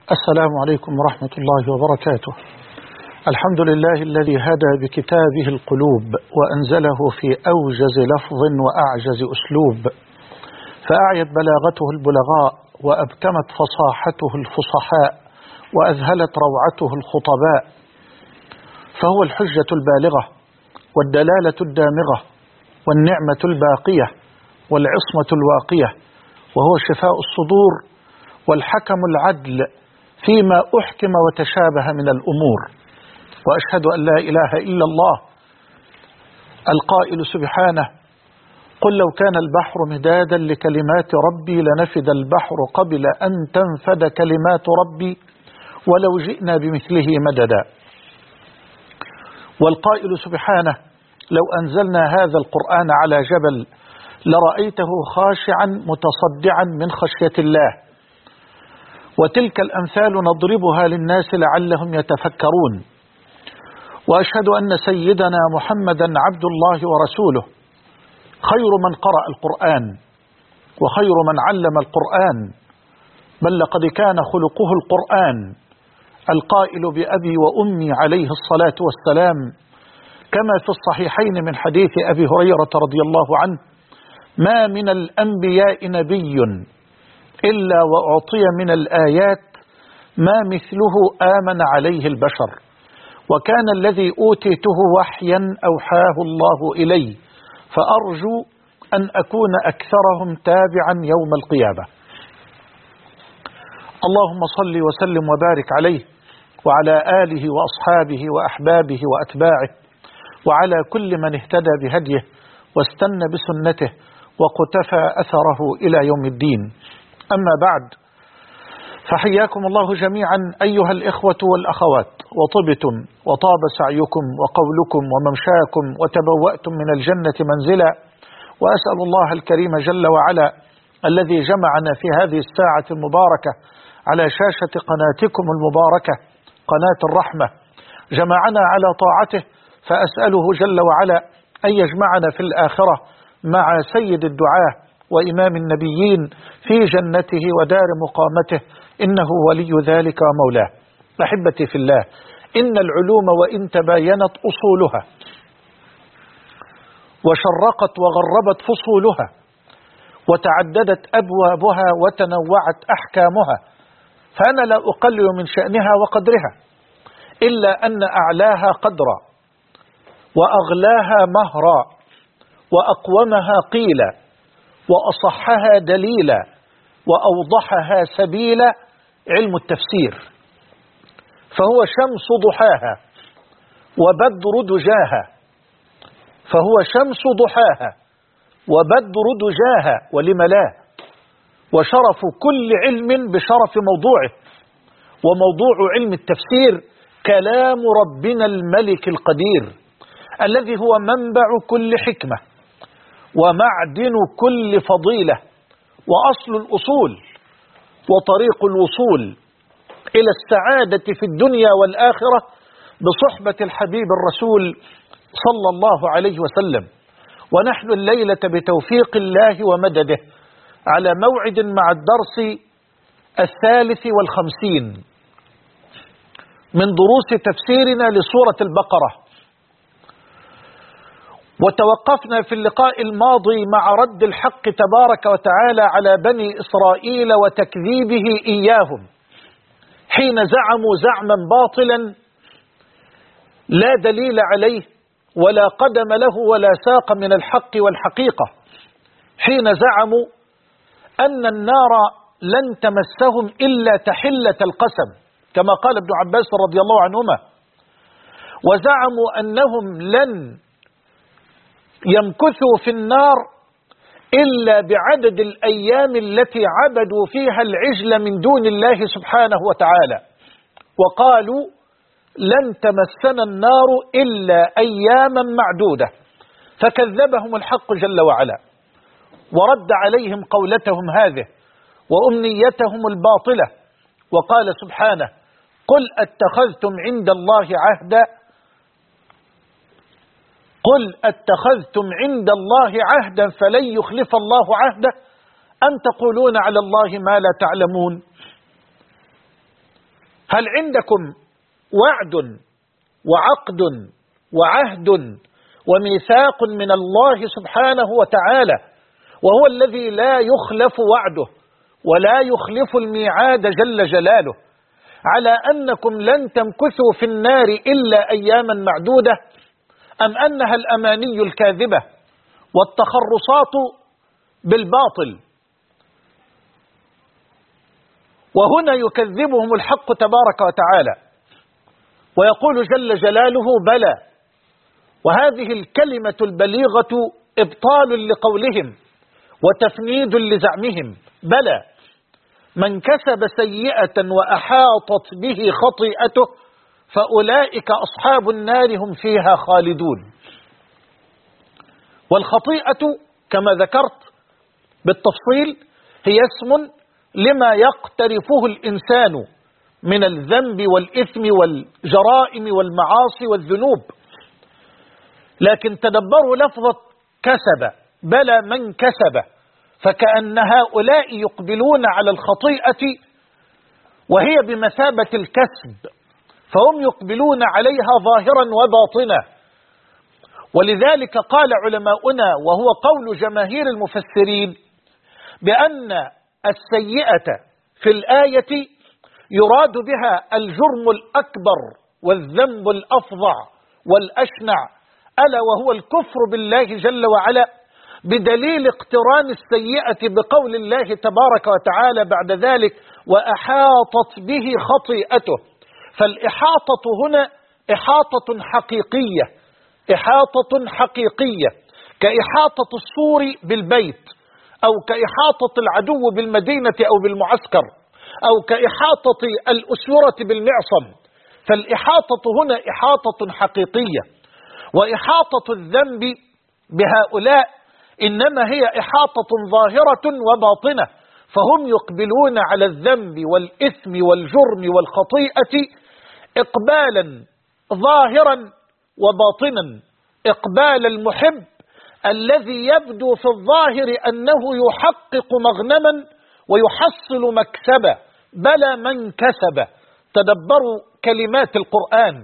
السلام عليكم ورحمة الله وبركاته. الحمد لله الذي هدى بكتابه القلوب وأنزله في أوجز لفظ وأعجز أسلوب، فأعيت بلاغته البلغاء وأبكمت فصاحته الفصحاء وأذهلت روعته الخطباء، فهو الحجة البالغة والدلالة الدامغة والنعمة الباقية والعصمة الواقية، وهو شفاء الصدور والحكم العدل فيما أحكم وتشابه من الأمور. وأشهد أن لا إله إلا الله القائل سبحانه: قل لو كان البحر مدادا لكلمات ربي لنفد البحر قبل أن تنفد كلمات ربي ولو جئنا بمثله مددا. والقائل سبحانه: لو أنزلنا هذا القرآن على جبل لرأيته خاشعا متصدعا من خشية الله. وتلك الأمثال نضربها للناس لعلهم يتفكرون. وأشهد أن سيدنا محمدا عبد الله ورسوله، خير من قرأ القرآن وخير من علم القرآن، بل لقد كان خلقه القرآن، القائل بأبي وأمي عليه الصلاة والسلام، كما في الصحيحين من حديث أبي هريرة رضي الله عنه: ما من الأنبياء نبي إلا وأعطي من الآيات ما مثله آمن عليه البشر، وكان الذي أوتيته وحيا أوحاه الله إلي، فأرجو أن أكون أكثرهم تابعا يوم القيامة. اللهم صل وسلم وبارك عليه وعلى آله وأصحابه وأحبابه وأتباعه وعلى كل من اهتدى بهديه واستنى بسنته وقتفى أثره إلى يوم الدين. أما بعد، فحياكم الله جميعا أيها الإخوة والأخوات، وطبتم وطاب سعيكم وقولكم وممشاكم وتبوأتم من الجنة منزلا. وأسأل الله الكريم جل وعلا الذي جمعنا في هذه الساعة المباركة على شاشة قناتكم المباركة قناة الرحمة، جمعنا على طاعته، فأسأله جل وعلا أن يجمعنا في الآخرة مع سيد الدعاة وإمام النبيين في جنته ودار مقامته، إنه ولي ذلك ومولاه. أحبتي في الله، إن العلوم وإن تباينت أصولها وشرقت وغربت فصولها وتعددت أبوابها وتنوعت أحكامها، فأنا لا أقلل من شأنها وقدرها، إلا أن أعلاها قدرا وأغلاها مهرا وأقومها قيلا وأصحها دليلا وأوضحها سبيلا علم التفسير، فهو شمس ضحاها وبدر دجاها، فهو شمس ضحاها وبدر دجاها ولم لا، وشرف كل علم بشرف موضوعه، وموضوع علم التفسير كلام ربنا الملك القدير الذي هو منبع كل حكمة ومعدن كل فضيلة وأصل الأصول وطريق الوصول إلى السعادة في الدنيا والآخرة بصحبة الحبيب الرسول صلى الله عليه وسلم. ونحن الليلة بتوفيق الله ومدده على موعد مع الدرس 53 من دروس تفسيرنا لسورة البقرة. وتوقفنا في اللقاء الماضي مع رد الحق تبارك وتعالى على بني إسرائيل وتكذيبه إياهم حين زعموا زعما باطلا لا دليل عليه ولا قدم له ولا ساق من الحق والحقيقة، حين زعموا أن النار لن تمسهم إلا تحلة القسم كما قال ابن عباس رضي الله عنهما، وزعموا أنهم لن يمكثوا في النار إلا بعدد الأيام التي عبدوا فيها العجل من دون الله سبحانه وتعالى، وقالوا لن تمسنا النار إلا أياما معدودة، فكذبهم الحق جل وعلا ورد عليهم قولتهم هذه وأمنيتهم الباطلة، وقال سبحانه: قل أتخذتم عند الله عهدا، قل أتخذتم عند الله عهدا فلن يخلف الله عهده أم تقولون على الله ما لا تعلمون. هل عندكم وعد وعقد وعهد وميثاق من الله سبحانه وتعالى، وهو الذي لا يخلف وعده ولا يخلف الميعاد جل جلاله، على أنكم لن تمكثوا في النار إلا أياما معدودة، أم أنها الأماني الكاذبة والتخرصات بالباطل؟ وهنا يكذبهم الحق تبارك وتعالى ويقول جل جلاله: بلى. وهذه الكلمة البليغة إبطال لقولهم وتفنيد لزعمهم. بلى، من كسب سيئة وأحاطت به خطيئته فأولئك أصحاب النار هم فيها خالدون. والخطيئة كما ذكرت بالتفصيل هي اسم لما يقترفه الإنسان من الذنب والإثم والجرائم والمعاصي والذنوب. لكن تدبروا لفظة كسب، بلى من كسب، فكأن هؤلاء يقبلون على الخطيئة وهي بمثابة الكسب، فهم يقبلون عليها ظاهرا وباطنا. ولذلك قال علماؤنا، وهو قول جماهير المفسرين، بأن السيئة في الآية يراد بها الجرم الأكبر والذنب الأفظع والأشنع، ألا وهو الكفر بالله جل وعلا، بدليل اقتران السيئة بقول الله تبارك وتعالى بعد ذلك: وأحاطت به خطيئته. فالإحاطة هنا إحاطة حقيقية، إحاطة حقيقية كإحاطة السور بالبيت، أو كإحاطة العدو بالمدينة أو بالمعسكر، أو كإحاطة الأسورة بالمعصم. فالإحاطة هنا إحاطة حقيقية. وإحاطة الذنب بهؤلاء إنما هي إحاطة ظاهرة وباطنة، فهم يقبلون على الذنب والإثم والجرم والخطيئة إقبالا ظاهرا وباطنا، إقبال المحب الذي يبدو في الظاهر أنه يحقق مغنما ويحصل مكسبا. بلى من كسب. تدبروا كلمات القرآن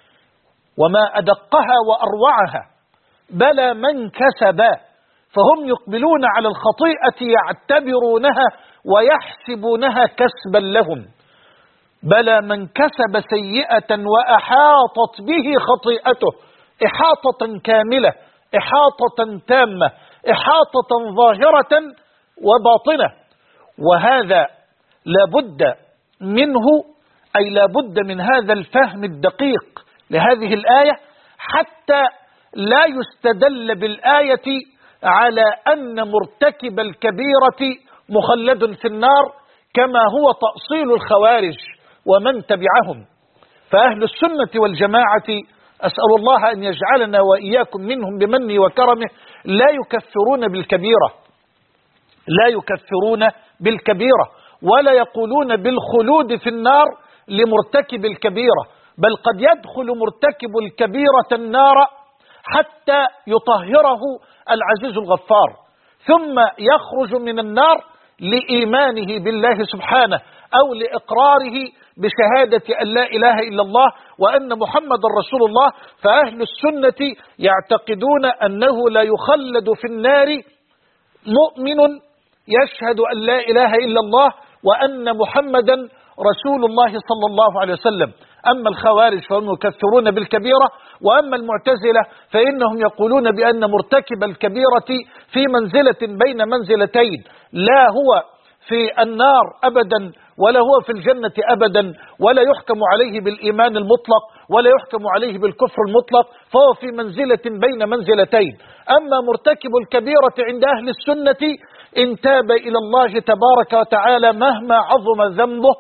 وما أدقها وأروعها. بلى من كسب، فهم يقبلون على الخطيئة يعتبرونها ويحسبونها كسبا لهم. بلى من كسب سيئة وأحاطت به خطيئته، إحاطة كاملة، إحاطة تامة، إحاطة ظاهرة وباطنة. وهذا لابد منه، أي لابد من هذا الفهم الدقيق لهذه الآية، حتى لا يستدل بالآية على أن مرتكب الكبيرة مخلد في النار كما هو تأصيل الخوارج ومن تبعهم. فأهل السنة والجماعة أسأل الله أن يجعلنا وإياكم منهم بمنه وكرمه لا يكفرون بالكبيرة، لا يكفرون بالكبيرة، ولا يقولون بالخلود في النار لمرتكب الكبيرة، بل قد يدخل مرتكب الكبيرة النار حتى يطهره العزيز الغفار، ثم يخرج من النار لإيمانه بالله سبحانه أو لإقراره بشهادة أن لا إله إلا الله وأن محمد رسول الله. فأهل السنة يعتقدون أنه لا يخلد في النار مؤمن يشهد أن لا إله إلا الله وأن محمدا رسول الله صلى الله عليه وسلم. أما الخوارج فهم يكفرون بالكبيرة، وأما المعتزلة فإنهم يقولون بأن مرتكب الكبيرة في منزلة بين منزلتين، لا هو في النار أبدا ولا هو في الجنة أبدا، ولا يحكم عليه بالإيمان المطلق ولا يحكم عليه بالكفر المطلق، فهو في منزلة بين منزلتين. أما مرتكب الكبيرة عند أهل السنة إن تاب إلى الله تبارك وتعالى مهما عظم ذنبه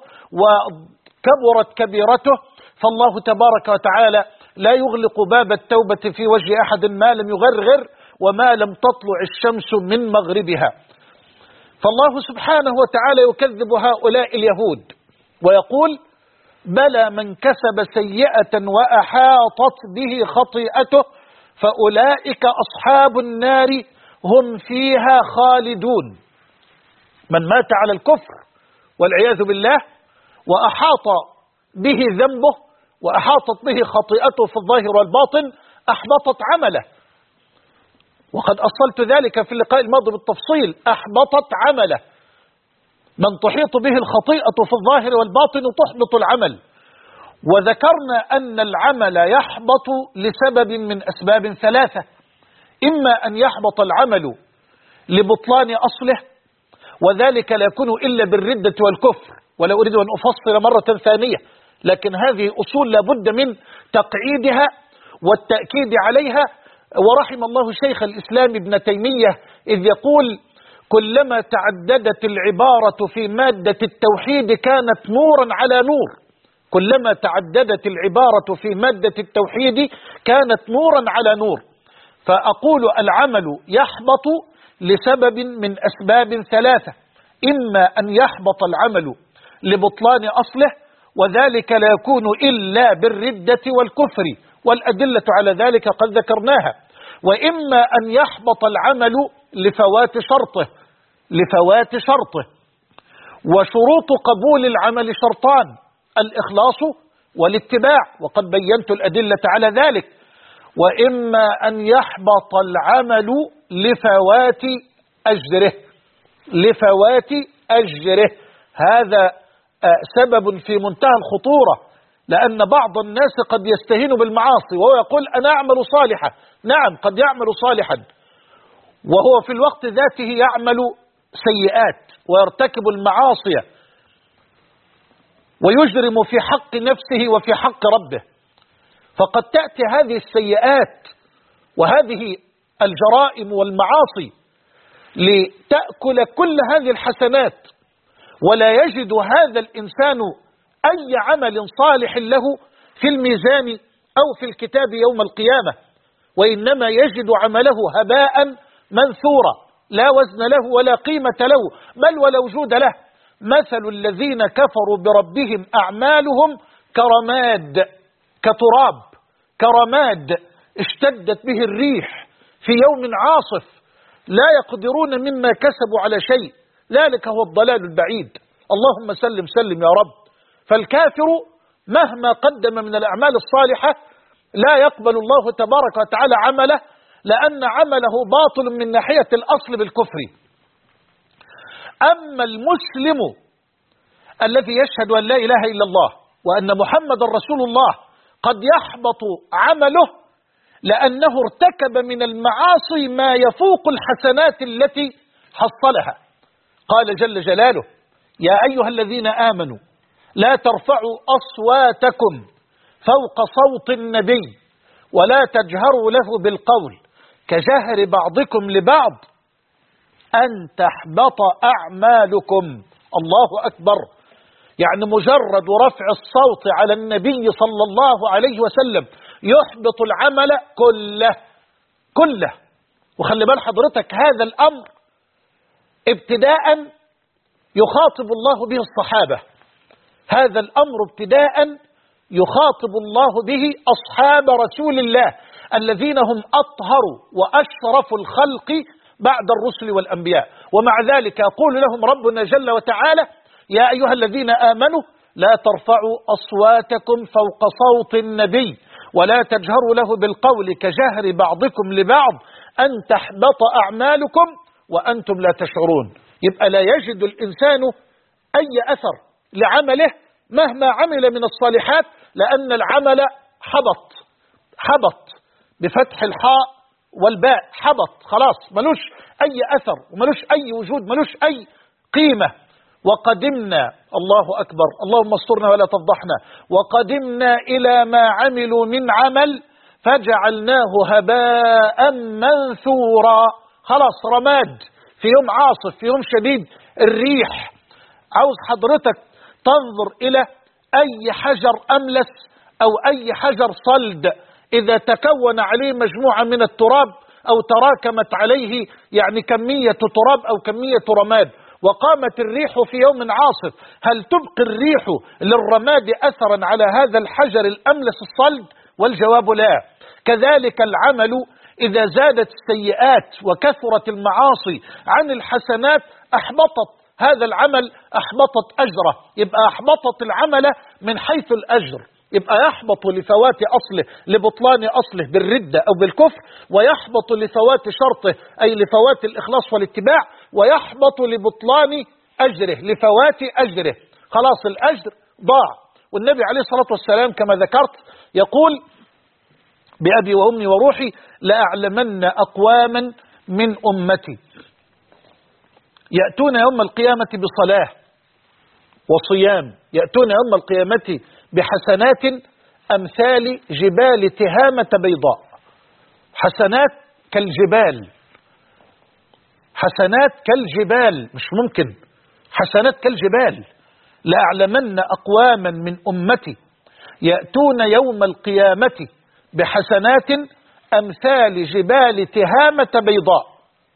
وكبرت كبيرته، فالله تبارك وتعالى لا يغلق باب التوبة في وجه أحد ما لم يغرغر وما لم تطلع الشمس من مغربها. فالله سبحانه وتعالى يكذب هؤلاء اليهود ويقول: بلى من كسب سيئة وأحاطت به خطيئته فأولئك أصحاب النار هم فيها خالدون. من مات على الكفر والعياذ بالله وأحاط به ذنبه وأحاطت به خطيئته في الظاهر والباطن أحبطت عمله، وقد أصلت ذلك في اللقاء الماضي بالتفصيل. أحبطت عمله، من تحيط به الخطيئة في الظاهر والباطن تحبط العمل. وذكرنا أن العمل يحبط لسبب من أسباب ثلاثة: إما أن يحبط العمل لبطلان أصله، وذلك لا يكون إلا بالردة والكفر، ولا أريد أن أفصل مرة ثانية، لكن هذه أصول لابد من تقعيدها والتأكيد عليها. ورحم الله شيخ الإسلام ابن تيمية إذ يقول: كلما تعددت العبارة في مادة التوحيد كانت نورا على نور. كلما تعددت العبارة في مادة التوحيد كانت نورا على نور. فأقول العمل يحبط لسبب من أسباب ثلاثة: إما أن يحبط العمل لبطلان أصله، وذلك لا يكون إلا بالردة والكفر، والأدلة على ذلك قد ذكرناها. وإما أن يحبط العمل لفوات شرطه. وشروط قبول العمل شرطان: الإخلاص والاتباع، وقد بينت الأدلة على ذلك. وإما أن يحبط العمل لفوات أجره. هذا سبب في منتهى الخطورة، لأن بعض الناس قد يستهين بالمعاصي وهو يقول أنا أعمل صالحا. نعم، قد يعمل صالحا وهو في الوقت ذاته يعمل سيئات ويرتكب المعاصي ويجرم في حق نفسه وفي حق ربه. فقد تأتي هذه السيئات وهذه الجرائم والمعاصي لتأكل كل هذه الحسنات، ولا يجد هذا الإنسان أي عمل صالح له في الميزان أو في الكتاب يوم القيامة، وإنما يجد عمله هباء منثورا، لا وزن له ولا قيمة له، بل ولا وجود له. مثل الذين كفروا بربهم أعمالهم كرماد اشتدت به الريح في يوم عاصف، لا يقدرون مما كسبوا على شيء، ذلك هو الضلال البعيد. اللهم سلم سلم يا رب. فالكافر مهما قدم من الأعمال الصالحة لا يقبل الله تبارك وتعالى عمله، لأن عمله باطل من ناحية الأصل بالكفر. أما المسلم الذي يشهد أن لا إله إلا الله وأن محمد رسول الله قد يحبط عمله لأنه ارتكب من المعاصي ما يفوق الحسنات التي حصلها. قال جل جلاله: يا أيها الذين آمنوا لا ترفعوا أصواتكم فوق صوت النبي ولا تجهروا له بالقول كجهر بعضكم لبعض أن تحبط أعمالكم. الله أكبر. يعني مجرد رفع الصوت على النبي صلى الله عليه وسلم يحبط العمل كله. وخلي بال حضرتك، هذا الأمر ابتداء يخاطب الله به الصحابة، هذا الأمر ابتداء يخاطب الله به أصحاب رسول الله الذين هم أطهر وأشرف الخلق بعد الرسل والأنبياء. ومع ذلك يقول لهم ربنا جل وتعالى: يا أيها الذين آمنوا لا ترفعوا أصواتكم فوق صوت النبي ولا تجهروا له بالقول كجهر بعضكم لبعض أن تحبط أعمالكم وأنتم لا تشعرون. يبقى لا يجد الإنسان أي أثر لعمله مهما عمل من الصالحات، لأن العمل حبط بفتح الحاء والباء، حبط خلاص، ملوش أي أثر وملوش أي وجود، ملوش أي قيمة. وقدمنا، الله أكبر، اللهم استرنا ولا تفضحنا، وقدمنا إلى ما عملوا من عمل فجعلناه هباء منثورا. خلاص، رماد في يوم عاصف، في يوم شديد الريح. عاوز حضرتك تنظر إلى أي حجر أملس أو أي حجر صلد إذا تكون عليه مجموعة من التراب أو تراكمت عليه يعني كمية تراب أو كمية رماد وقامت الريح في يوم عاصف، هل تبقي الريح للرماد أثرا على هذا الحجر الأملس الصلد؟ والجواب لا. كذلك العمل إذا زادت السيئات وكثرت المعاصي عن الحسنات أحبطت هذا العمل أحبطت أجره، يبقى أحبطت العمل من حيث الأجر، يبقى يحبط لفوات أصله لبطلان أصله بالردة أو بالكفر، ويحبط لفوات شرطه أي لفوات الإخلاص والاتباع، ويحبط لبطلان أجره لفوات أجره، خلاص الأجر ضاع. والنبي عليه الصلاة والسلام كما ذكرت يقول بأبي وأمي وروحي لأعلمن أقواما من أمتي يأتون يوم القيامة بصلاة وصيام، يأتون يوم القيامة بحسنات أمثال جبال تهامة بيضاء، حسنات كالجبال، حسنات كالجبال، مش ممكن، حسنات كالجبال. لأعلمن أقواما من أمتي يأتون يوم القيامة بحسنات أمثال جبال تهامة بيضاء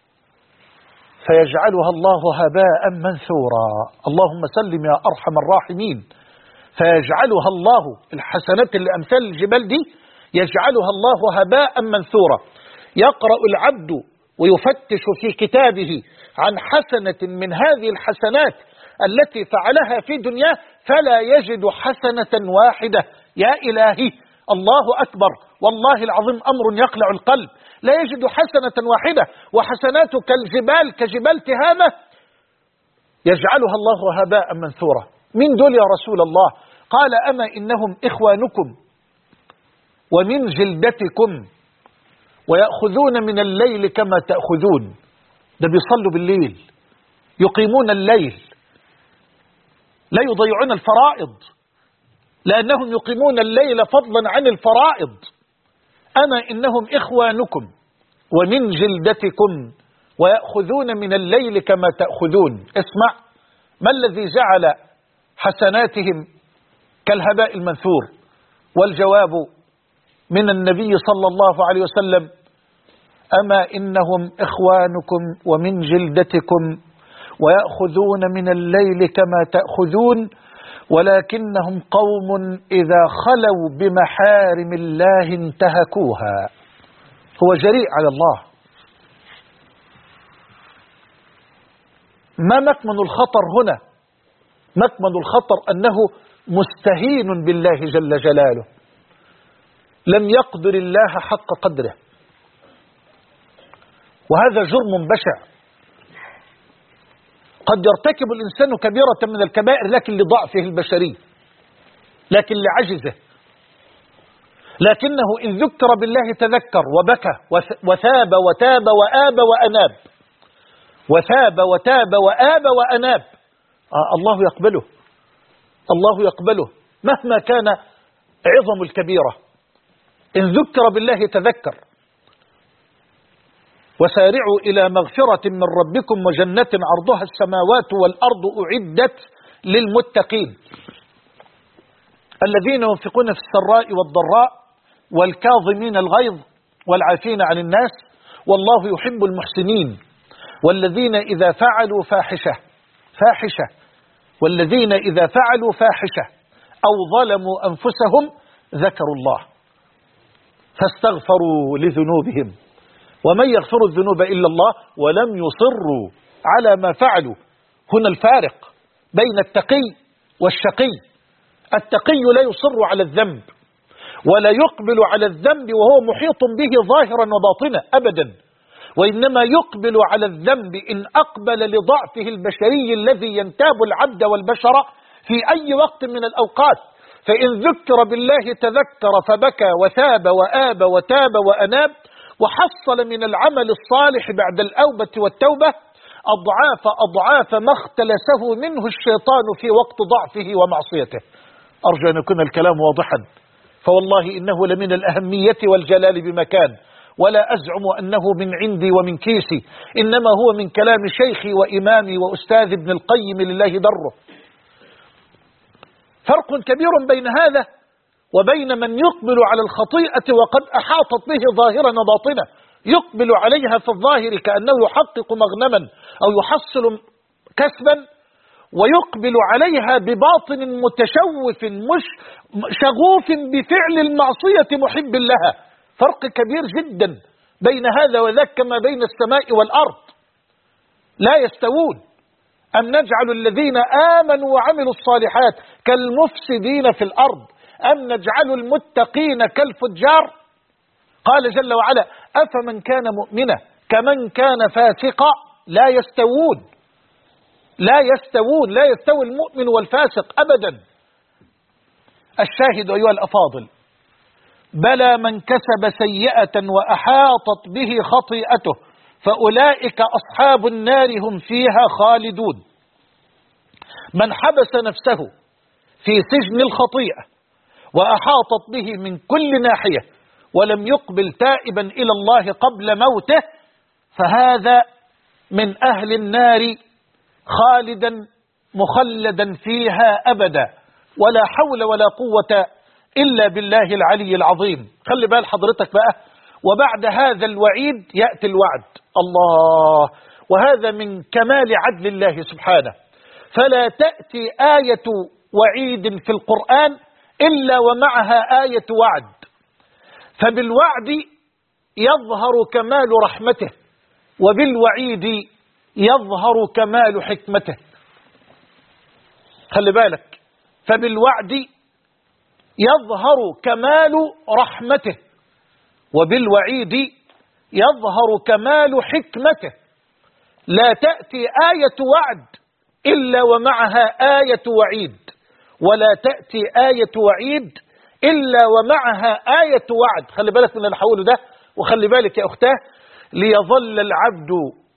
فيجعلها الله هباء منثورا. اللهم سلم يا أرحم الراحمين. فيجعلها الله، الحسنات اللي أمثال الجبال دي يجعلها الله هباء منثورا. يقرأ العبد ويفتش في كتابه عن حسنة من هذه الحسنات التي فعلها في دنياه فلا يجد حسنة واحدة. يا إلهي، الله أكبر، والله العظيم أمر يقلع القلب، لا يجد حسنة واحدة، وحسناته كالجبال كجبال تهامة يجعلها الله هباء منثورا. من دول يا رسول الله؟ قال أما إنهم إخوانكم ومن جلدتكم ويأخذون من الليل كما تأخذون. ده بيصلوا بالليل، يقيمون الليل، لا يضيعون الفرائض لأنهم يقيمون الليل فضلا عن الفرائض. أما إنهم إخوانكم ومن جلدتكم ويأخذون من الليل كما تأخذون. اسمع، ما الذي جعل حسناتهم كالهباء المنثور؟ والجواب من النبي صلى الله عليه وسلم: أما إنهم إخوانكم ومن جلدتكم ويأخذون من الليل كما تأخذون ولكنهم قوم إذا خلوا بمحارم الله انتهكوها. هو جريء على الله. ما مكمن الخطر هنا؟ مكمن الخطر أنه مستهين بالله جل جلاله، لم يقدر الله حق قدره، وهذا جرم بشع. قد يرتكب الإنسان كبيرة من الكبائر لكن لضعفه البشري، لكن لعجزه، لكنه إن ذكر بالله تذكر وبكى وثاب وتاب وآب وأناب، وثاب وتاب وآب وأناب. الله يقبله، الله يقبله مهما كان عظم الكبيرة. إن ذكر بالله تذكر. وسارعوا إلى مغفرة من ربكم وجنة عرضها السماوات والأرض أعدت للمتقين الذين ينفقون في السراء والضراء والكاظمين الغيظ والعافين عن الناس والله يحب المحسنين والذين إذا فعلوا فاحشة والذين إذا فعلوا فاحشة أو ظلموا أنفسهم ذكروا الله فاستغفروا لذنوبهم ومن يغفر الذنوب إلا الله ولم يصروا على ما فعلوا. هنا الفارق بين التقي والشقي. التقي لا يصر على الذنب ولا يقبل على الذنب وهو محيط به ظاهرا وباطنا أبدا، وإنما يقبل على الذنب إن أقبل لضعفه البشري الذي ينتاب العبد والبشر في أي وقت من الأوقات. فإن ذكر بالله تذكر فبكى وثاب وآب وتاب وأناب وحصل من العمل الصالح بعد الأوبة والتوبة أضعاف ما اختلسه منه الشيطان في وقت ضعفه ومعصيته. أرجو أن يكون الكلام واضحا، فوالله إنه لمن الأهمية والجلال بمكان، ولا أزعم أنه من عندي ومن كيسي، إنما هو من كلام شيخي وإمامي وأستاذ ابن القيم لله دره. فرق كبير بين هذا وبين من يقبل على الخطيئة وقد أحاطت به ظاهرا وباطنا، يقبل عليها في الظاهر كأنه يحقق مغنما أو يحصل كسبا، ويقبل عليها بباطن متشوف مش شغوف بفعل المعصية محب لها. فرق كبير جدا بين هذا وذاك كما بين السماء والأرض، لا يستوون. أم نجعل الذين آمنوا وعملوا الصالحات كالمفسدين في الأرض أم نجعل المتقين كالفجار؟ قال جل وعلا: أفمن كان مؤمنا كمن كان فاسقا لا يستوون. لا يستوون، لا يستوي المؤمن والفاسق أبدا. الشاهد أيها الأفاضل: بلى من كسب سيئة وأحاطت به خطيئته فأولئك أصحاب النار هم فيها خالدون. من حبس نفسه في سجن الخطيئة وأحاطت به من كل ناحية ولم يقبل تائبا إلى الله قبل موته فهذا من أهل النار خالدا مخلدا فيها أبدا، ولا حول ولا قوة إلا بالله العلي العظيم. خلي بال حضرتك بقى، وبعد هذا الوعيد يأتي الوعد. الله، وهذا من كمال عدل الله سبحانه. فلا تأتي آية وعيد في القرآن إلا ومعها آية وعد، فبالوعد يظهر كمال رحمته وبالوعيد يظهر كمال حكمته. خلي بالك، فبالوعد يظهر كمال رحمته وبالوعيد يظهر كمال حكمته. لا تأتي آية وعد إلا ومعها آية وعيد، ولا تأتي آية وعيد إلا ومعها آية وعد. خلي بالك من اللي حوله ده، وخلي بالك يا أختاه: ليظل العبد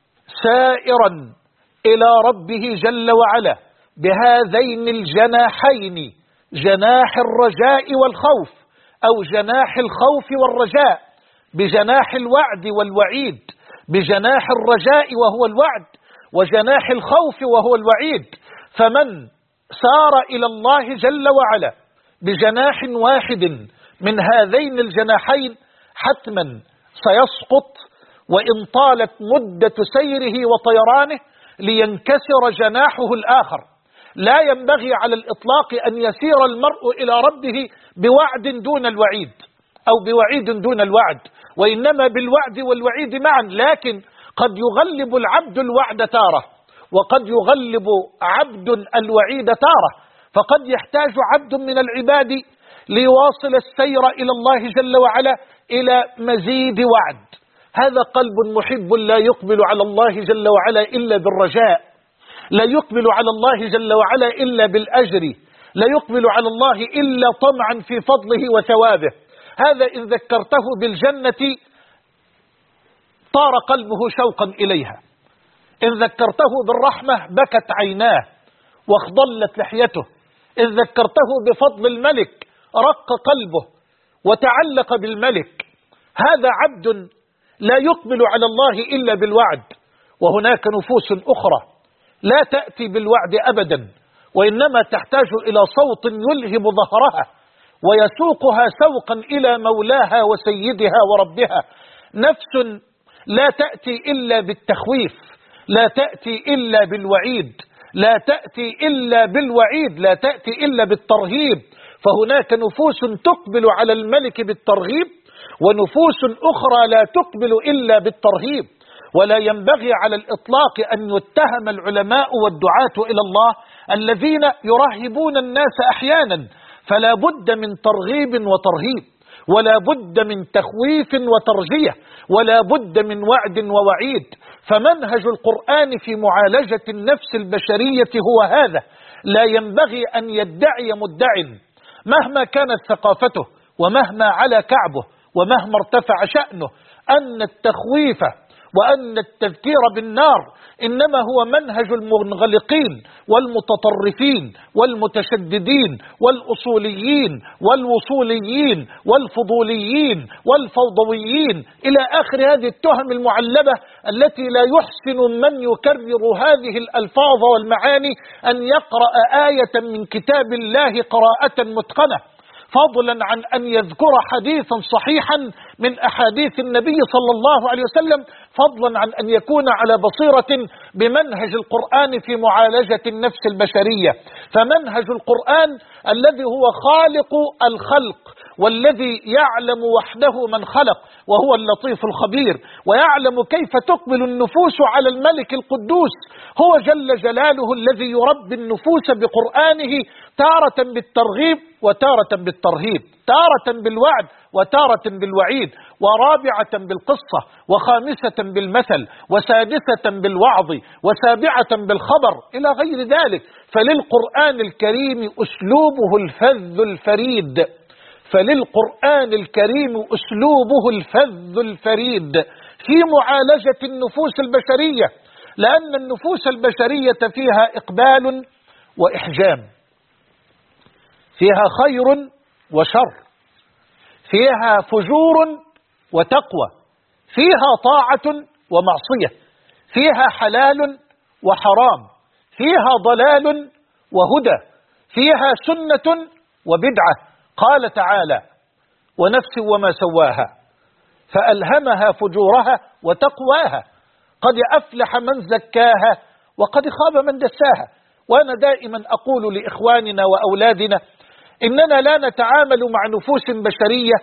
سائرا إلى ربه جل وعلا بهذين الجناحين، جناح الرجاء والخوف أو جناح الخوف والرجاء، بجناح الوعد والوعيد، بجناح الرجاء وهو الوعد وجناح الخوف وهو الوعيد. فمن سار إلى الله جل وعلا بجناح واحد من هذين الجناحين حتما سيسقط، وإن طالت مدة سيره وطيرانه لينكسر جناحه الآخر. لا ينبغي على الإطلاق أن يسير المرء إلى ربه بوعد دون الوعيد أو بوعيد دون الوعد، وإنما بالوعد والوعيد معا. لكن قد يغلب العبد الوعد تارة، وقد يغلب عبد الوعيد تارة، فقد يحتاج عبد من العباد ليواصل السير إلى الله جل وعلا إلى مزيد وعد. هذا قلب محب لا يقبل على الله جل وعلا إلا بالرجاء، لا يقبل على الله جل وعلا إلا بالأجر، لا يقبل على الله إلا طمعا في فضله وثوابه. هذا إن ذكرته بالجنة طار قلبه شوقا إليها، إن ذكرته بالرحمة بكت عيناه واخضلت لحيته، إن ذكرته بفضل الملك رق قلبه وتعلق بالملك. هذا عبد لا يقبل على الله إلا بالوعد. وهناك نفوس أخرى لا تأتي بالوعد أبدا، وإنما تحتاج إلى صوت يلهب ظهرها ويسوقها سوقا إلى مولاها وسيدها وربها. نفس لا تأتي إلا بالتخويف، لا تأتي إلا بالوعيد، لا تأتي إلا بالوعيد، لا تأتي إلا بالترهيب. فهناك نفوس تقبل على الملك بالترغيب، ونفوس أخرى لا تقبل إلا بالترهيب. ولا ينبغي على الإطلاق أن يتهم العلماء والدعاة إلى الله الذين يرهبون الناس أحيانا، فلا بد من ترغيب وترهيب، ولا بد من تخويف وترجية، ولا بد من وعد ووعيد. فمنهج القرآن في معالجة النفس البشرية هو هذا. لا ينبغي أن يدعي مدع مهما كانت ثقافته ومهما علا كعبه ومهما ارتفع شأنه أن التخويف وأن التذكير بالنار إنما هو منهج المنغلقين والمتطرفين والمتشددين والأصوليين والوصوليين والفضوليين والفوضويين إلى آخر هذه التهم المعلبة التي لا يحسن من يكرر هذه الألفاظ والمعاني أن يقرأ آية من كتاب الله قراءة متقنة، فضلا عن أن يذكر حديثا صحيحا من أحاديث النبي صلى الله عليه وسلم، فضلا عن أن يكون على بصيرة بمنهج القرآن في معالجة النفس البشرية. فمنهج القرآن الذي هو خالق الخلق والذي يعلم وحده من خلق وهو اللطيف الخبير، ويعلم كيف تقبل النفوس على الملك القدوس. هو جل جلاله الذي يربي النفوس بقرآنه تارة بالترغيب وتارة بالترهيب، تارة بالوعد وتارة بالوعيد، ورابعة بالقصة، وخامسة بالمثل، وسادسة بالوعظ، وسابعة بالخبر، إلى غير ذلك. فللقرآن الكريم أسلوبه الفذ الفريد، فللقرآن الكريم أسلوبه الفذ الفريد في معالجة النفوس البشرية، لأن النفوس البشرية فيها إقبال وإحجام، فيها خير وشر، فيها فجور وتقوى، فيها طاعة ومعصية، فيها حلال وحرام، فيها ضلال وهدى، فيها سنة وبدعة. قال تعالى: ونفس وما سواها فألهمها فجورها وتقواها، قد أفلح من زكاها وقد خاب من دساها. وأنا دائما أقول لإخواننا وأولادنا إننا لا نتعامل مع نفوس بشرية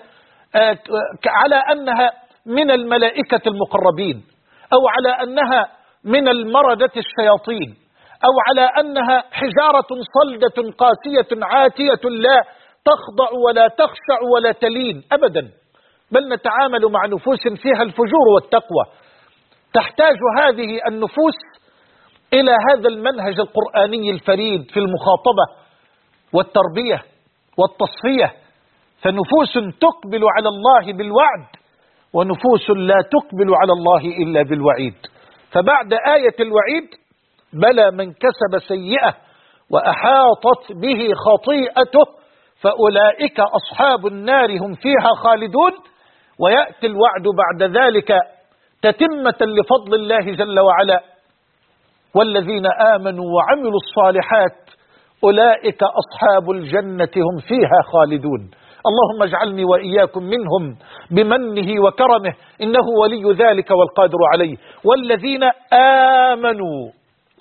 على أنها من الملائكة المقربين، أو على أنها من المردة الشياطين، أو على أنها حجارة صلدة قاسية عاتية لا تخضع ولا تخشع ولا تلين أبدا، بل نتعامل مع نفوس فيها الفجور والتقوى. تحتاج هذه النفوس إلى هذا المنهج القرآني الفريد في المخاطبة والتربية والتصفية، فنفوس تقبل على الله بالوعد، ونفوس لا تقبل على الله إلا بالوعيد. فبعد آية الوعيد: بلى من كسب سيئة وأحاطت به خطيئته فأولئك أصحاب النار هم فيها خالدون. ويأتي الوعد بعد ذلك تتمة لفضل الله جل وعلا: والذين آمنوا وعملوا الصالحات أولئك أصحاب الجنة هم فيها خالدون. اللهم اجعلني وإياكم منهم بمنه وكرمه، إنه ولي ذلك والقادر عليه. والذين آمنوا،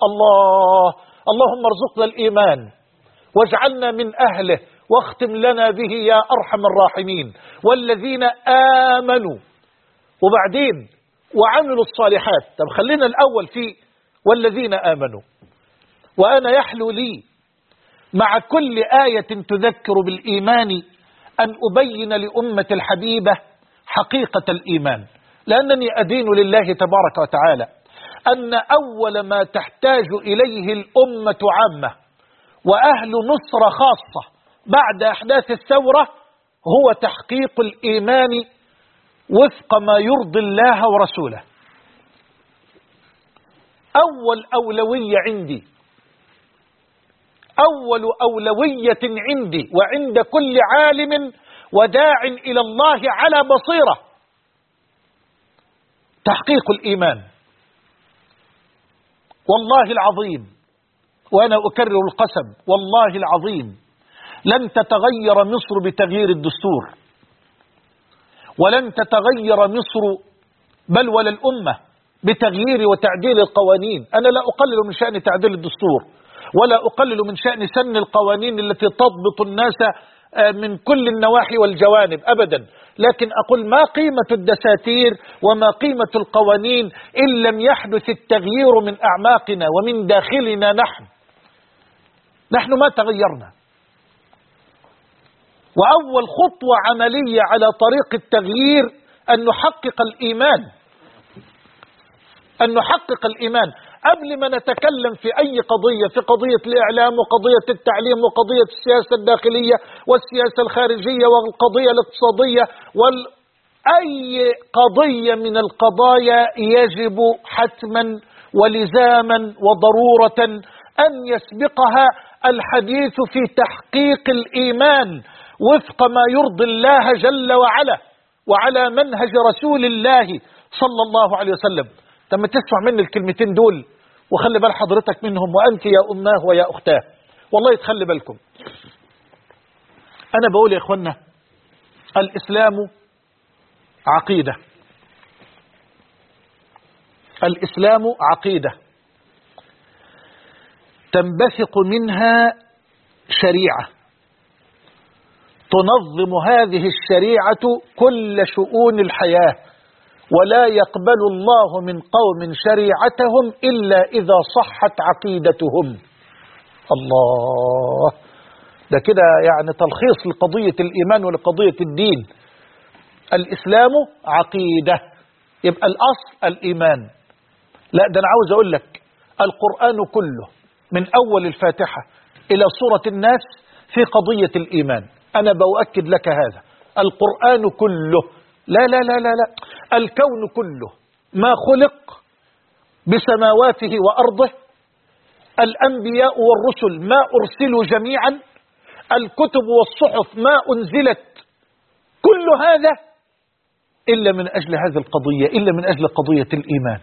اللهم ارزقنا الإيمان واجعلنا من أهله واختم لنا به يا أرحم الراحمين. والذين آمنوا، وبعدين وعملوا الصالحات. طب خلينا الأول في والذين آمنوا. وأنا يحلو لي مع كل آية تذكر بالإيمان أن أبين لأمة الحبيبة حقيقة الإيمان، لأنني أدين لله تبارك وتعالى أن أول ما تحتاج إليه الأمة عامة وأهل مصر خاصة بعد أحداث الثورة هو تحقيق الإيمان وفق ما يرضي الله ورسوله. أول أولوية عندي، أول أولوية عندي وعند كل عالم وداع إلى الله على بصيرة تحقيق الإيمان. والله العظيم، وأنا أكرر القسم، والله العظيم لن تتغير مصر بتغيير الدستور، ولن تتغير مصر بل ولا الأمة بتغيير وتعديل القوانين. أنا لا أقلل من شأن تعديل الدستور، ولا أقلل من شأن سن القوانين التي تضبط الناس من كل النواحي والجوانب أبدا، لكن أقول: ما قيمة الدساتير وما قيمة القوانين إن لم يحدث التغيير من أعماقنا ومن داخلنا. نحن ما تغيرنا. وأول خطوة عملية على طريق التغيير أن نحقق الإيمان، أن نحقق الإيمان قبل ما نتكلم في أي قضية، في قضية الإعلام وقضية التعليم وقضية السياسة الداخلية والسياسة الخارجية والقضية الاقتصادية أي قضية من القضايا يجب حتما ولزاما وضرورة أن يسبقها الحديث في تحقيق الإيمان وفق ما يرضي الله جل وعلا وعلى منهج رسول الله صلى الله عليه وسلم. لما تسمع مني الكلمتين دول وخلي بال حضرتك منهم، وأنت يا أماه ويا أختاه، والله تخلي بالكم. أنا بقول يا إخوانا: الإسلام عقيدة، الإسلام عقيدة تنبثق منها شريعة، تنظم هذه الشريعة كل شؤون الحياة، ولا يقبل الله من قوم شريعتهم إلا إذا صحت عقيدتهم. الله، ده كده يعني تلخيص لقضية الإيمان ولقضية الدين. الإسلام عقيدة، يبقى الأصل الإيمان. لا، ده أنا عاوز أقول لك القرآن كله من أول الفاتحة إلى سورة الناس في قضية الإيمان. أنا بأؤكد لك هذا، القرآن كله، لا لا لا لا لا، الكون كله ما خلق بسماواته وأرضه، الأنبياء والرسل ما أرسلوا جميعا، الكتب والصحف ما أنزلت، كل هذا إلا من أجل هذه القضية، إلا من أجل قضية الإيمان،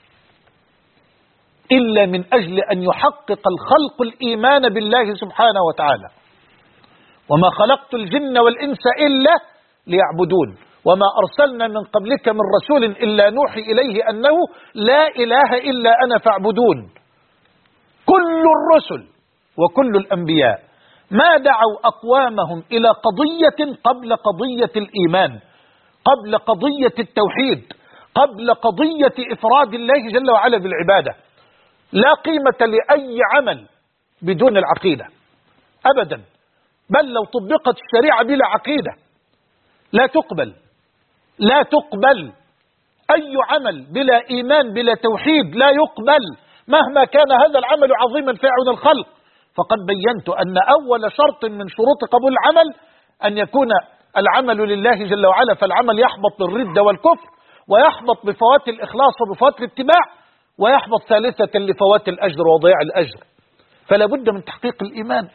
إلا من أجل أن يحقق الخلق الإيمان بالله سبحانه وتعالى. وما خلقت الجن والإنس إلا ليعبدون، وما أرسلنا من قبلك من رسول إلا نوحي إليه أنه لا إله إلا أنا فاعبدون. كل الرسل وكل الأنبياء ما دعوا أقوامهم إلى قضية قبل قضية الإيمان، قبل قضية التوحيد، قبل قضية إفراد الله جل وعلا بالعبادة. لا قيمة لأي عمل بدون العقيدة أبدا، بل لو طبقت الشريعة بلا عقيدة لا تقبل، لا تقبل. أي عمل بلا إيمان بلا توحيد لا يقبل، مهما كان هذا العمل عظيما في أعين الخلق. فقد بينت أن أول شرط من شروط قبول العمل أن يكون العمل لله جل وعلا، فالعمل يحبط بالردة والكفر، ويحبط بفوات الإخلاص وبفوات الاتباع، ويحبط ثالثة لفوات الأجر وضياع الأجر. فلا بد من تحقيق الإيمان.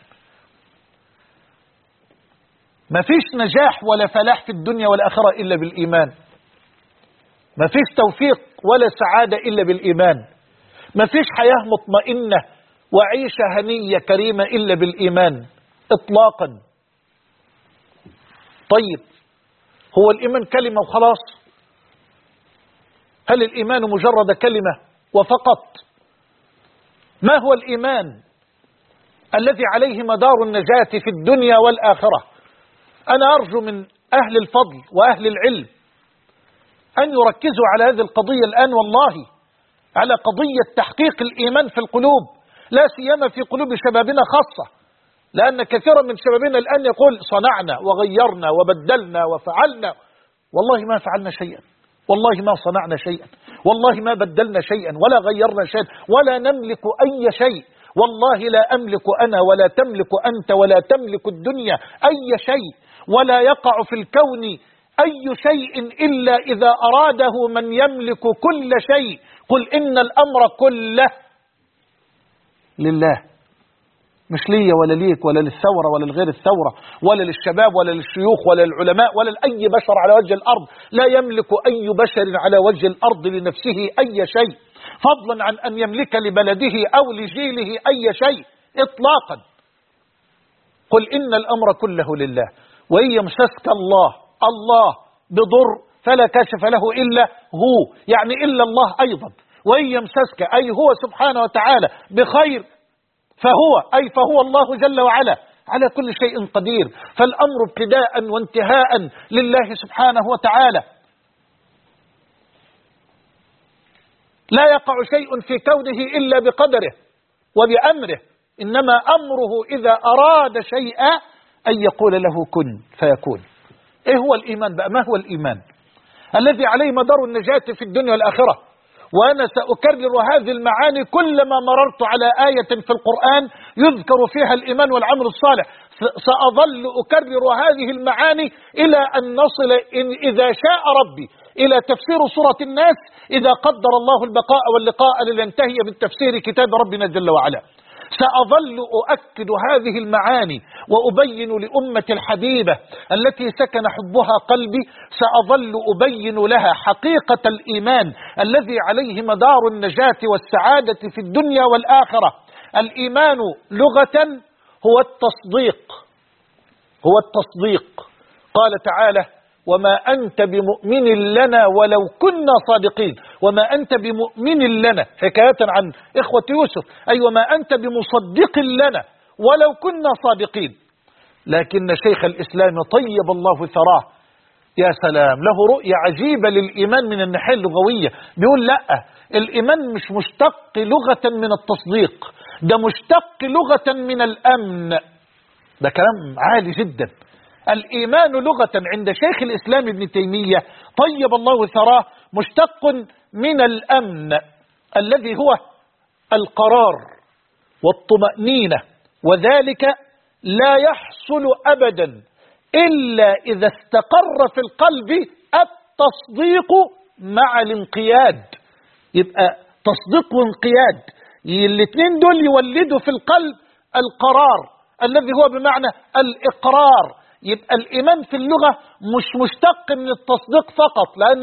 ما فيش نجاح ولا فلاح في الدنيا والآخرة إلا بالإيمان. ما فيش توفيق ولا سعادة إلا بالإيمان. ما فيش حياة مطمئنة وعيشة هنية كريمة إلا بالإيمان إطلاقا. طيب، هو الإيمان كلمة وخلاص؟ هل الإيمان مجرد كلمة وفقط؟ ما هو الإيمان الذي عليه مدار النجاة في الدنيا والآخرة؟ أنا أرجو من أهل الفضل وأهل العلم أن يركزوا على هذه القضية الآن، والله على قضية تحقيق الإيمان في القلوب، لا سيما في قلوب شبابنا خاصة، لأن كثيرا من شبابنا الآن يقول صنعنا وغيرنا وبدلنا وفعلنا. والله ما فعلنا شيئا، والله ما صنعنا شيئا، والله ما بدلنا شيئا ولا غيرنا شيئا ولا نملك أي شيء. والله لا أملك أنا ولا تملك أنت ولا تملك الدنيا أي شيء، ولا يقع في الكون أي شيء إلا إذا أراده من يملك كل شيء. قل إن الأمر كله لله، مش لي ولا ليك ولا للثورة ولا لغير الثورة ولا للشباب ولا للشيوخ ولا للعلماء ولا لأي بشر على وجه الأرض. لا يملك أي بشر على وجه الأرض لنفسه أي شيء، فضلا عن أن يملك لبلده أو لجيله أي شيء إطلاقا. قل إن الأمر كله لله، وإن يمسسك الله بضر فلا كاشف له إلا هو، يعني إلا الله أيضا. وإن يمسسك أي هو سبحانه وتعالى بخير فهو الله جل وعلا على كل شيء قدير. فالأمر ابتداء وانتهاء لله سبحانه وتعالى. لا يقع شيء في كونه إلا بقدره وبأمره، إنما أمره إذا أراد شيئا أن يقول له كن فيكون. إيه هو الإيمان بقى؟ ما هو الإيمان الذي عليه مدار النجاة في الدنيا والآخرة؟ وأنا سأكرر هذه المعاني كلما مررت على آية في القرآن يذكر فيها الإيمان والعمل الصالح، سأظل أكرر هذه المعاني إلى أن نصل إذا شاء ربي إلى تفسير سورة الناس، إذا قدر الله البقاء واللقاء لننتهي بالتفسير كتاب ربنا جل وعلا. سأظل أؤكد هذه المعاني وأبين لأمة الحبيبة التي سكن حبها قلبي، سأظل أبين لها حقيقة الإيمان الذي عليه مدار النجاة والسعادة في الدنيا والآخرة. الإيمان لغة هو التصديق، هو التصديق. قال تعالى: وما أنت بمؤمن لنا ولو كنا صادقين. وما أنت بمؤمن لنا حكاية عن إخوة يوسف، أي وما أنت بمصدق لنا ولو كنا صادقين. لكن شيخ الإسلام طيب الله ثراه يا سلام له رؤية عجيبة للإيمان من الناحية اللغوية. بيقول لا، الإيمان مش مشتق لغة من التصديق، ده مشتق لغة من الأمن. ده كلام عالي جدا. الإيمان لغة عند شيخ الإسلام ابن تيمية طيب الله ثراه مشتق من الأمن الذي هو القرار والطمأنينة، وذلك لا يحصل أبدا إلا إذا استقر في القلب التصديق مع الانقياد. يبقى تصديق وانقياد الاثنين دول يولدوا في القلب القرار الذي هو بمعنى الإقرار. يبقى الإيمان في اللغة مش مشتق من التصديق فقط، لأنه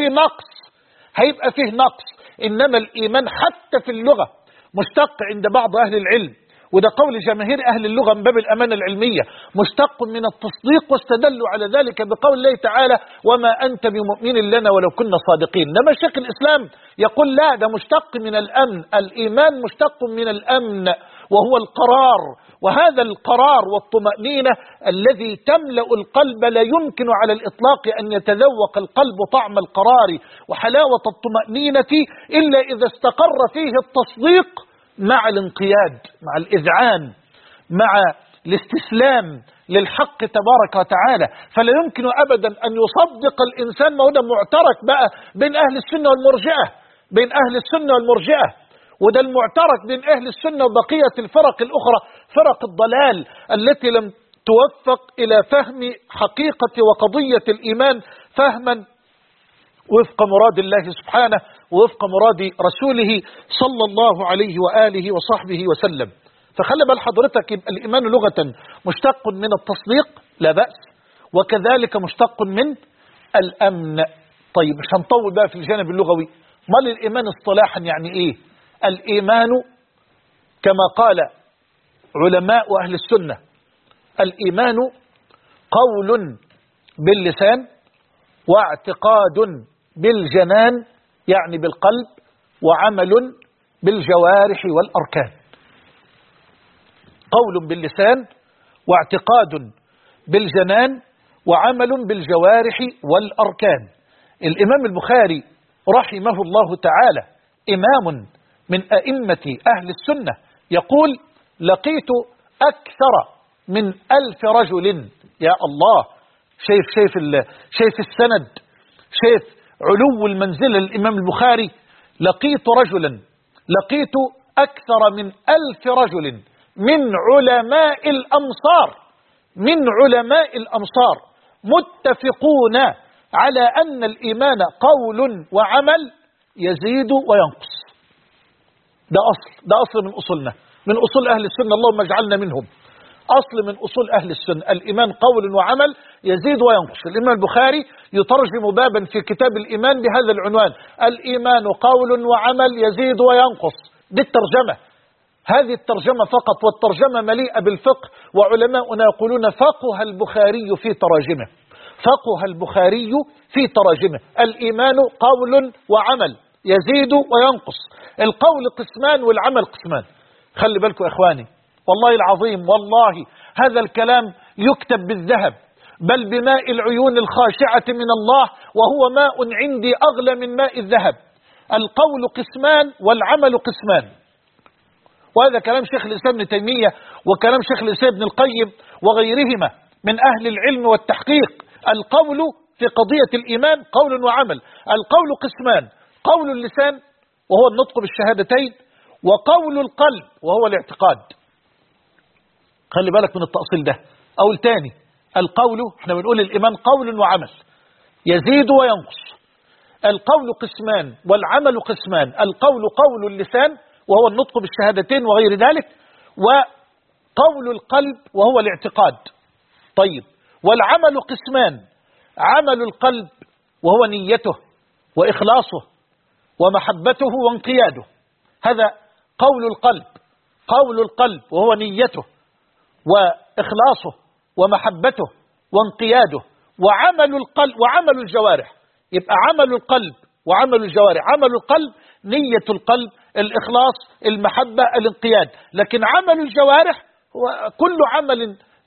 هيبقى فيه نقص. إنما الإيمان حتى في اللغة مشتق عند بعض أهل العلم، وده قول جماهير أهل اللغة من باب الأمانة العلمية، مشتق من التصديق، واستدلوا على ذلك بقول الله تعالى وما أنت بمؤمن لنا ولو كنا صادقين. إنما شيخ الإسلام يقول لا، ده مشتق من الأمن. الإيمان مشتق من الأمن وهو القرار، وهذا القرار والطمأنينة الذي تملأ القلب لا يمكن على الإطلاق أن يتذوق القلب طعم القرار وحلاوة الطمأنينة إلا إذا استقر فيه التصديق مع الانقياد، مع الإذعان، مع الاستسلام للحق تبارك وتعالى. فلا يمكن أبدا أن يصدق الإنسان، ما هو ده معترك بقى بين أهل السنة والمرجئة، وده المعترك بين أهل السنة وبقية الفرق الأخرى، فرق الضلال التي لم توفق إلى فهم حقيقة وقضية الإيمان فهما وفق مراد الله سبحانه ووفق مراد رسوله صلى الله عليه وآله وصحبه وسلم. فخلي بال حضرتك، يبقى الإيمان لغة مشتق من التصديق لا بأس، وكذلك مشتق من الأمن. طيب مش هنطول بقى في الجانب اللغوي، ما الإيمان اصطلاحا يعني إيه؟ الإيمان كما قال علماء أهل السنة، الإيمان قول باللسان واعتقاد بالجنان يعني بالقلب، وعمل بالجوارح والأركان. قول باللسان واعتقاد بالجنان وعمل بالجوارح والأركان. الإمام البخاري رحمه الله تعالى إمام من أئمة أهل السنة يقول لقيت أكثر من 1000 رجل. يا الله، شايف السند، شايف علو المنزلة للإمام البخاري. لقيت أكثر من 1000 رجل من علماء الأمصار متفقون على أن الإيمان قول وعمل يزيد وينقص. ده أصل من أصولنا، من أصول أهل السنة، اللهم اجعلنا منهم. أصل من أصول أهل السنة، الإيمان قول وعمل يزيد وينقص. الإمام البخاري يترجم بابا في كتاب الإيمان بهذا العنوان: الإيمان قول وعمل يزيد وينقص. دي الترجمة، هذه الترجمة فقط، والترجمة مليئة بالفقه، وعلماؤنا يقولون فقه البخاري في تراجمه. الإيمان قول وعمل يزيد وينقص. القول قسمان والعمل قسمان. خلي بالكم إخواني، والله العظيم، والله هذا الكلام يكتب بالذهب، بل بماء العيون الخاشعة من الله، وهو ماء عندي أغلى من ماء الذهب. القول قسمان والعمل قسمان، وهذا كلام شيخ الإسلام ابن تيمية وكلام شيخ الإسلام ابن القيم وغيرهما من أهل العلم والتحقيق. القول في قضية الإيمان قول وعمل. القول قسمان: قول اللسان وهو النطق بالشهادتين، وقول القلب وهو الاعتقاد. خلي بالك من التأصيل ده. أو تاني، القول احنا بنقول الإيمان قول وعمل يزيد وينقص. القول قسمان والعمل قسمان: القول قول اللسان وهو النطق بالشهادتين وغير ذلك، وقول القلب وهو الاعتقاد. طيب، والعمل قسمان: عمل القلب وهو نيته وإخلاصه ومحبته وانقياده. هذا قول القلب وهو نيته وإخلاصه ومحبته وانقياده. وعمل القلب وعمل الجوارح، يبقى عمل القلب وعمل الجوارح: عمل القلب نية القلب، الإخلاص، المحبة، الانقياد. لكن عمل الجوارح هو كل عمل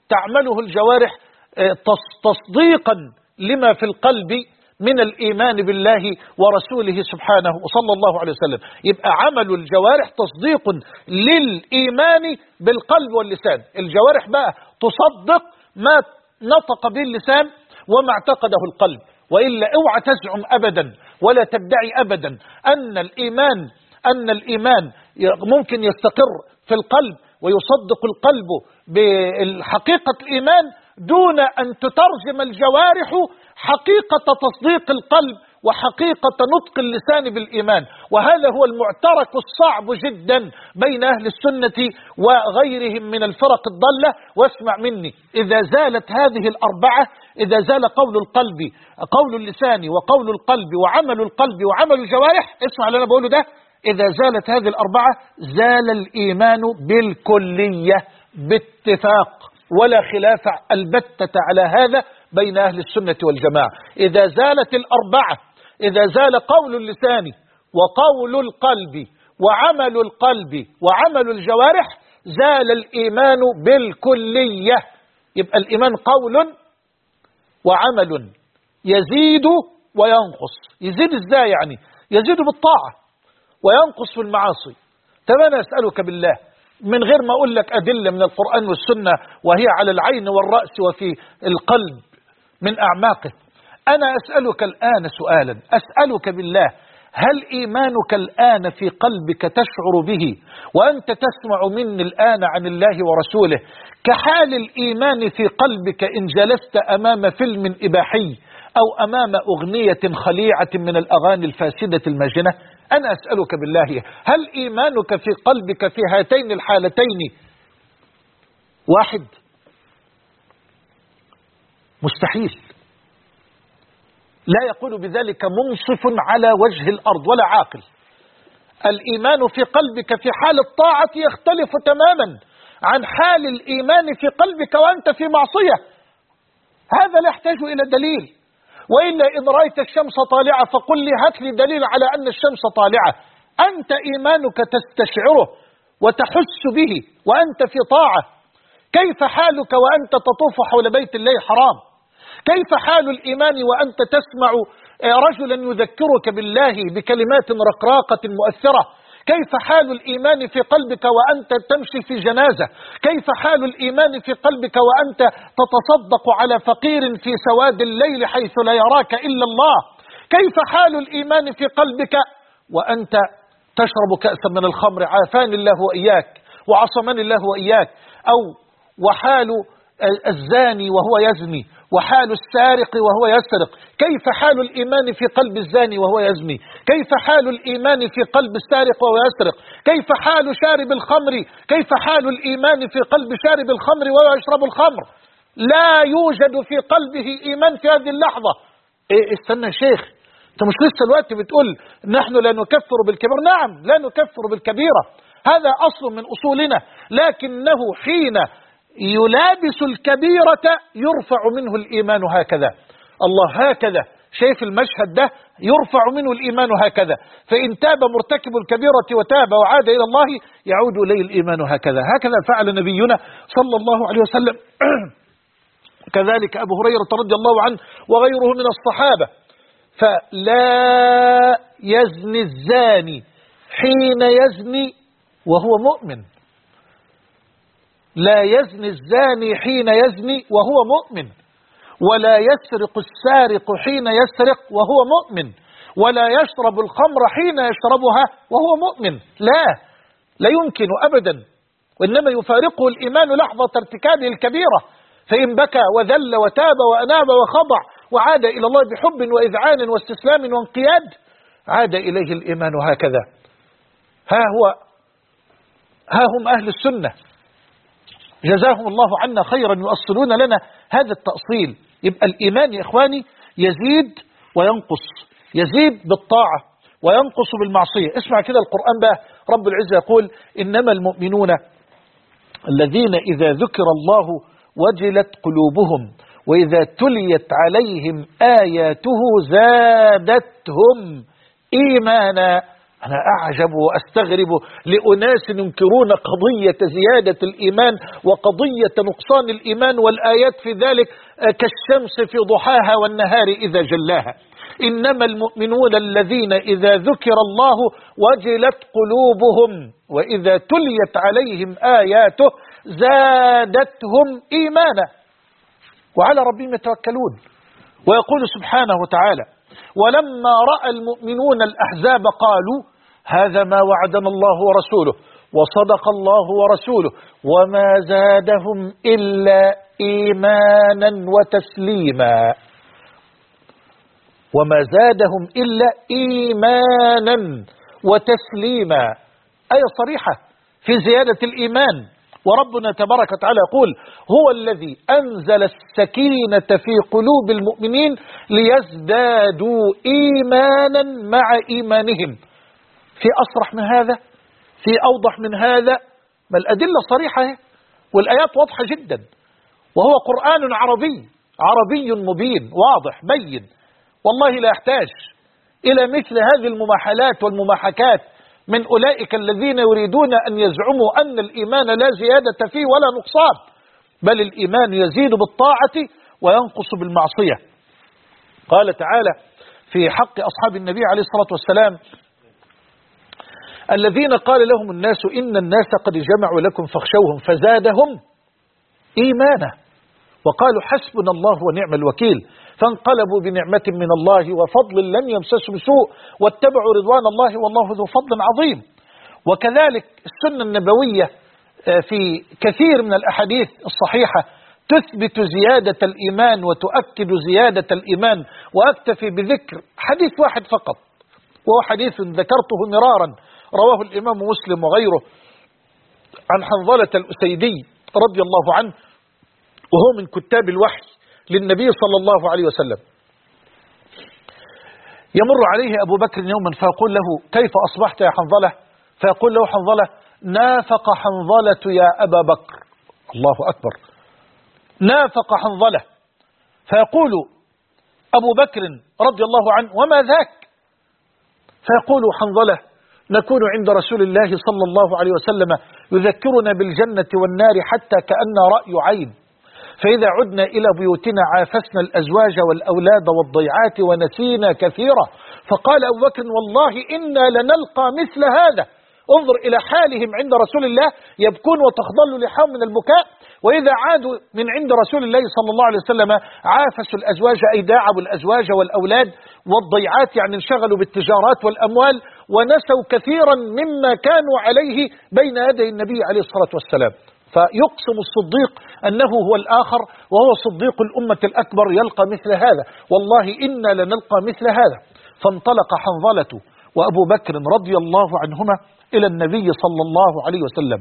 تعمله الجوارح تصديقا لما في القلب من الإيمان بالله ورسوله سبحانه وصلى الله عليه وسلم. يبقى عمل الجوارح تصديق للإيمان بالقلب واللسان. الجوارح بقى تصدق ما نطق به اللسان وما اعتقده القلب، وإلا اوعى تزعم أبدا ولا تدعي أبدا أن الإيمان ممكن يستقر في القلب ويصدق القلب بحقيقة الإيمان دون أن تترجم الجوارح حقيقة تصديق القلب وحقيقة نطق اللسان بالإيمان. وهذا هو المعترك الصعب جدا بين أهل السنة وغيرهم من الفرق الضالة. واسمع مني، إذا زالت هذه الأربعة، إذا زال قول القلب، قول اللسان وقول القلب وعمل القلب وعمل الجوارح، اسمع اللي أنا بقوله ده، إذا زالت هذه الأربعة زال الإيمان بالكلية باتفاق ولا خلاف البتة على هذا بين أهل السنة والجماعة. إذا زالت الأربعة، إذا زال قول اللسان وقول القلب وعمل القلب وعمل الجوارح زال الإيمان بالكلية. يبقى الإيمان قول وعمل يزيد وينقص. يزيد إزاي يعني؟ يزيد بالطاعة وينقص في المعاصي. طب أنا أسألك بالله من غير ما أقول لك أدلة من القرآن والسنة وهي على العين والرأس وفي القلب من أعماقه، أنا أسألك الآن سؤالا، أسألك بالله، هل إيمانك الآن في قلبك تشعر به وأنت تسمع مني الآن عن الله ورسوله كحال الإيمان في قلبك إن جلست أمام فيلم إباحي أو أمام أغنية خليعة من الأغاني الفاسدة الماجنة؟ أنا أسألك بالله، هل إيمانك في قلبك في هاتين الحالتين واحد؟ مستحيل. لا يقول بذلك منصف على وجه الأرض ولا عاقل. الإيمان في قلبك في حال الطاعة يختلف تماما عن حال الإيمان في قلبك وأنت في معصية. هذا لا يحتاج إلى دليل، وإلا إن رأيت الشمس طالعة فقل لي هات لي دليل على أن الشمس طالعة. أنت إيمانك تستشعره وتحس به وأنت في طاعة. كيف حالك وأنت تطوف حول بيت الله حرام؟ كيف حال الإيمان وأنت تسمع رجلا يذكرك بالله بكلمات رقراقة مؤثرة؟ كيف حال الإيمان في قلبك وأنت تمشي في جنازة؟ كيف حال الإيمان في قلبك وأنت تتصدق على فقير في سواد الليل حيث لا يراك إلا الله؟ كيف حال الإيمان في قلبك وأنت تشرب كأسا من الخمر عافاني الله وإياك وعصمني الله وإياك؟ أو وحال الزاني وهو يزني وحال السارق وهو يسرق. كيف حال الإيمان في قلب الزاني وهو يزني؟ كيف حال الإيمان في قلب السارق وهو يسرق؟ كيف حال شارب الخمر؟ كيف حال الإيمان في قلب شارب الخمر وهو يشرب الخمر؟ لا يوجد في قلبه إيمان في هذه اللحظة. استنى يا شيخ، انت مش لسه الوقت بتقول نحن لا نكفر بالكبيرة؟ نعم لا نكفر بالكبيرة، هذا أصل من أصولنا، لكنه حين يلابس الكبيرة يرفع منه الإيمان هكذا. الله هكذا، شايف المشهد ده؟ يرفع منه الإيمان هكذا. فإن تاب مرتكب الكبيرة وتاب وعاد إلى الله يعود إليه الإيمان هكذا. هكذا فعل نبينا صلى الله عليه وسلم. كذلك أبو هريرة رضي الله عنه وغيره من الصحابة. فلا يزني الزاني حين يزني وهو مؤمن. لا يزني الزاني حين يزني وهو مؤمن، ولا يسرق السارق حين يسرق وهو مؤمن، ولا يشرب الخمر حين يشربها وهو مؤمن. لا يمكن أبدا، وإنما يفارقه الإيمان لحظة ارتكابه الكبيرة. فإن بكى وذل وتاب وأناب وخضع وعاد إلى الله بحب وإذعان واستسلام وانقياد عاد إليه الإيمان هكذا. ها هم أهل السنة جزاهم الله عنا خيرا يؤصلون لنا هذا التأصيل. يبقى الإيمان يا إخواني يزيد وينقص، يزيد بالطاعة وينقص بالمعصية. اسمع كده القرآن بقى، رب العزة يقول إنما المؤمنون الذين إذا ذكر الله وجلت قلوبهم وإذا تليت عليهم آياته زادتهم إيمانا أنا أعجب وأستغرب لأناس ينكرون قضية زيادة الإيمان وقضية نقصان الإيمان، والآيات في ذلك كالشمس في ضحاها والنهار إذا جلاها. إنما المؤمنون الذين إذا ذكر الله وجلت قلوبهم وإذا تليت عليهم آياته زادتهم إيمانا وعلى ربهم يتوكلون. ويقول سبحانه وتعالى: ولما رأى المؤمنون الأحزاب قالوا هذا ما وعدنا الله ورسوله وصدق الله ورسوله وما زادهم إلا إيمانا وتسليما. وما زادهم إلا إيمانا وتسليما، آية صريحة في زيادة الإيمان. وربنا تبارك وتعالى يقول: هو الذي أنزل السكينة في قلوب المؤمنين ليزدادوا إيمانا مع إيمانهم. في أصرح من هذا؟ في أوضح من هذا؟ ما الأدلة صريحة والآيات واضحة جدا، وهو قرآن عربي مبين واضح بين. والله لا يحتاج إلى مثل هذه المماحلات والمماحكات من أولئك الذين يريدون أن يزعموا أن الإيمان لا زيادة فيه ولا نقصان، بل الإيمان يزيد بالطاعة وينقص بالمعصية. قال تعالى في حق أصحاب النبي عليه الصلاة والسلام: الذين قال لهم الناس إن الناس قد جمعوا لكم فاخشوهم فزادهم إيمانا وقالوا حسبنا الله ونعم الوكيل فانقلبوا بنعمة من الله وفضل لم يمسسهم سوء واتبعوا رضوان الله والله ذو فضل عظيم. وكذلك السنة النبوية في كثير من الأحاديث الصحيحة تثبت زيادة الإيمان وتؤكد زيادة الإيمان. وأكتفي بذكر حديث واحد فقط، وهو حديث ذكرته مرارا رواه الإمام مسلم وغيره عن حنظلة الأسيدي رضي الله عنه، وهو من كتاب الوحي للنبي صلى الله عليه وسلم. يمر عليه أبو بكر يوما فيقول له: كيف أصبحت يا حنظلة؟ فيقول له حنظلة: نافق حنظلة يا أبا بكر. الله أكبر، نافق حنظلة. فيقول أبو بكر رضي الله عنه: وما ذاك؟ فيقول حنظلة: نكون عند رسول الله صلى الله عليه وسلم يذكرنا بالجنة والنار حتى كأن رأي عين، فإذا عدنا إلى بيوتنا عافسنا الأزواج والأولاد والضيعات ونسينا كثيرا. فقال أبو بكر: والله إنا لنلقى مثل هذا. انظر إلى حالهم عند رسول الله، يبكون وتخضل لحاهم من البكاء، وإذا عادوا من عند رسول الله صلى الله عليه وسلم عافسوا الأزواج، أي داعبوا الأزواج والأولاد والضيعات، يعني انشغلوا بالتجارات والأموال ونسوا كثيرا مما كانوا عليه بين يدي النبي عليه الصلاة والسلام. فيقسم الصديق أنه هو الآخر وهو صديق الأمة الأكبر يلقى مثل هذا، والله إنا لنلقى مثل هذا. فانطلق حنظلة وأبو بكر رضي الله عنهما إلى النبي صلى الله عليه وسلم،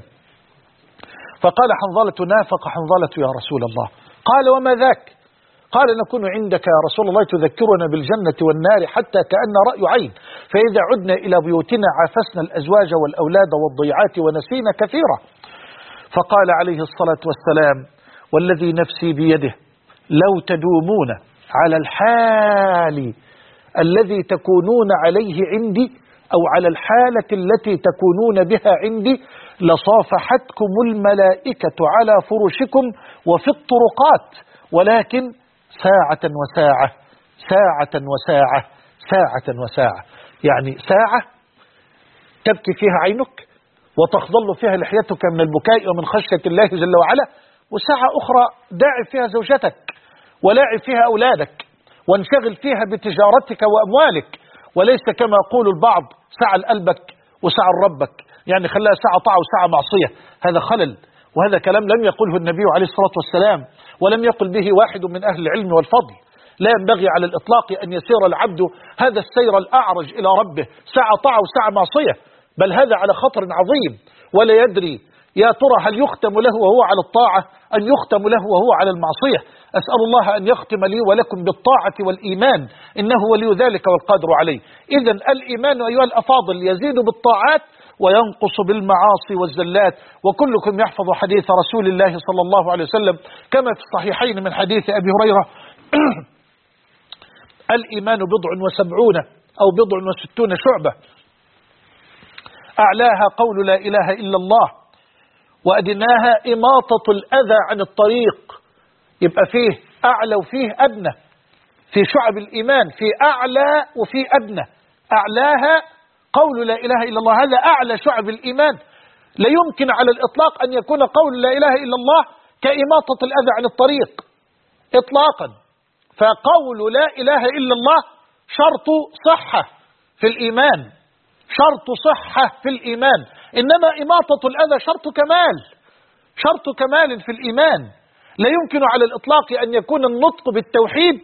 فقال حنظلة: نافق حنظلة يا رسول الله. قال: وما ذاك؟ قال: نكون عندك يا رسول الله تذكرنا بالجنة والنار حتى كأن رأي عين، فإذا عدنا إلى بيوتنا عافسنا الأزواج والأولاد والضيعات ونسينا كثيرا. فقال عليه الصلاة والسلام: والذي نفسي بيده لو تدومون على الحال الذي تكونون عليه عندي أو على الحالة التي تكونون بها عندي لصافحتكم الملائكة على فرشكم وفي الطرقات، ولكن ساعة وساعة ساعة وساعة ساعة وساعة، يعني ساعة تبكي فيها عينك وتخضل فيها لحيتك من البكاء ومن خشية الله جل وعلا، وساعة أخرى داعب فيها زوجتك ولاعب فيها أولادك وانشغل فيها بتجارتك وأموالك، وليس كما يقول البعض ساعة لقلبك وساعة لربك، يعني خلاها ساعة طاعة وساعة معصية. هذا خلل، وهذا كلام لم يقله النبي عليه الصلاة والسلام ولم يقل به واحد من أهل العلم والفضل. لا ينبغي على الإطلاق أن يسير العبد هذا السير الأعرج إلى ربه ساعة طاعة وساعة معصية، بل هذا على خطر عظيم، ولا يدري يا ترى هل يختم له وهو على الطاعة أن يختم له وهو على المعصية. أسأل الله أن يختم لي ولكم بالطاعة والإيمان، إنه ولي ذلك والقادر عليه. إذن الإيمان أيها الأفاضل يزيد بالطاعات وينقص بالمعاصي والزلات. وكلكم يحفظ حديث رسول الله صلى الله عليه وسلم كما في الصحيحين من حديث أبي هريرة: الإيمان 70 أو 60 شعبة، أعلاها قول لا إله إلا الله، وأدناها إماطة الأذى عن الطريق. يبقى فيه أعلى وفيه أدنى، في شعب الإيمان في أعلى وفي أدنى. أعلاها قول لا إله إلا الله، هذا أعلى شعب الإيمان. لا يمكن على الإطلاق أن يكون قول لا إله إلا الله كإماطة الأذى عن الطريق إطلاقا. فقول لا إله إلا الله شرط صحة في الإيمان، شرط صحة في الإيمان، إنما إماطة الأذى شرط كمال، شرط كمال في الإيمان. لا يمكن على الإطلاق أن يكون النطق بالتوحيد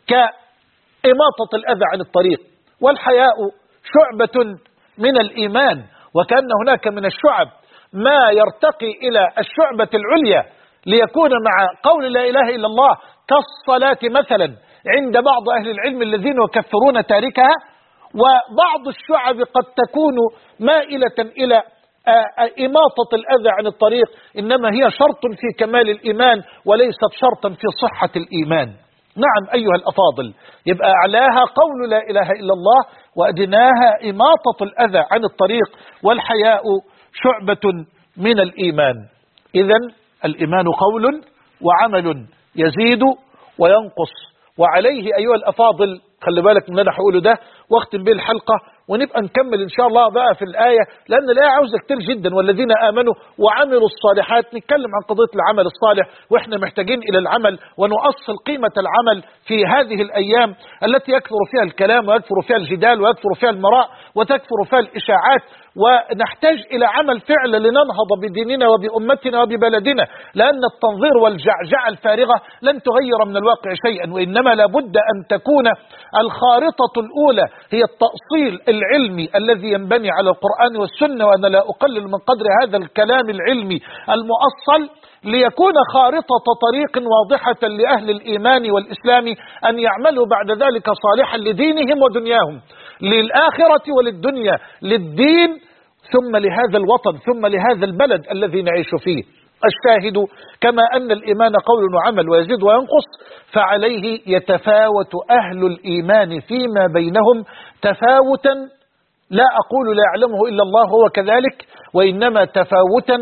كإماطة الأذى عن الطريق. والحياء شعبة من الإيمان، وكأن هناك من الشعب ما يرتقي إلى الشعبة العليا ليكون مع قول لا إله إلا الله كالصلاة مثلا عند بعض أهل العلم الذين يكفرون تاركها. وبعض الشعب قد تكون مائلة إلى إماطة الأذى عن الطريق، إنما هي شرط في كمال الإيمان وليست شرطا في صحة الإيمان. نعم أيها الأفاضل، يبقى أعلاها قول لا إله إلا الله، وأدناها إماطة الأذى عن الطريق، والحياء شعبة من الإيمان. إذن الإيمان قول وعمل يزيد وينقص. وعليه أيها الأفاضل، خلي بالك من اللي أنا هقوله ده واختم به الحلقة، ونبقى نكمل إن شاء الله بقى في الآية، لأن الآية عاوزة كتير جدا. والذين آمنوا وعملوا الصالحات، نتكلم عن قضية العمل الصالح، وإحنا محتاجين إلى العمل ونؤصل قيمة العمل في هذه الأيام التي يكثر فيها الكلام ويكثر فيها الجدال ويكثر فيها المراء وتكثر فيها الإشاعات. ونحتاج إلى عمل فعل لننهض بديننا وبأمتنا وببلدنا، لأن التنظير والجعجعة الفارغة لن تغير من الواقع شيئا، وإنما لابد أن تكون الخارطة الأولى هي التأصيل العلمي الذي ينبني على القرآن والسنة. وأنا لا أقلل من قدر هذا الكلام العلمي المؤصل، ليكون خارطة طريق واضحة لأهل الإيمان والإسلام أن يعملوا بعد ذلك صالحا لدينهم ودنياهم، للآخرة وللدنيا، للدين ثم لهذا الوطن ثم لهذا البلد الذي نعيش فيه. الشاهد كما أن الإيمان قول وعمل ويزيد وينقص، فعليه يتفاوت أهل الإيمان فيما بينهم تفاوتا لا أقول لا يعلمه إلا الله هو كذلك، وإنما تفاوتا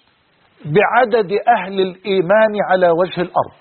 بعدد أهل الإيمان على وجه الأرض.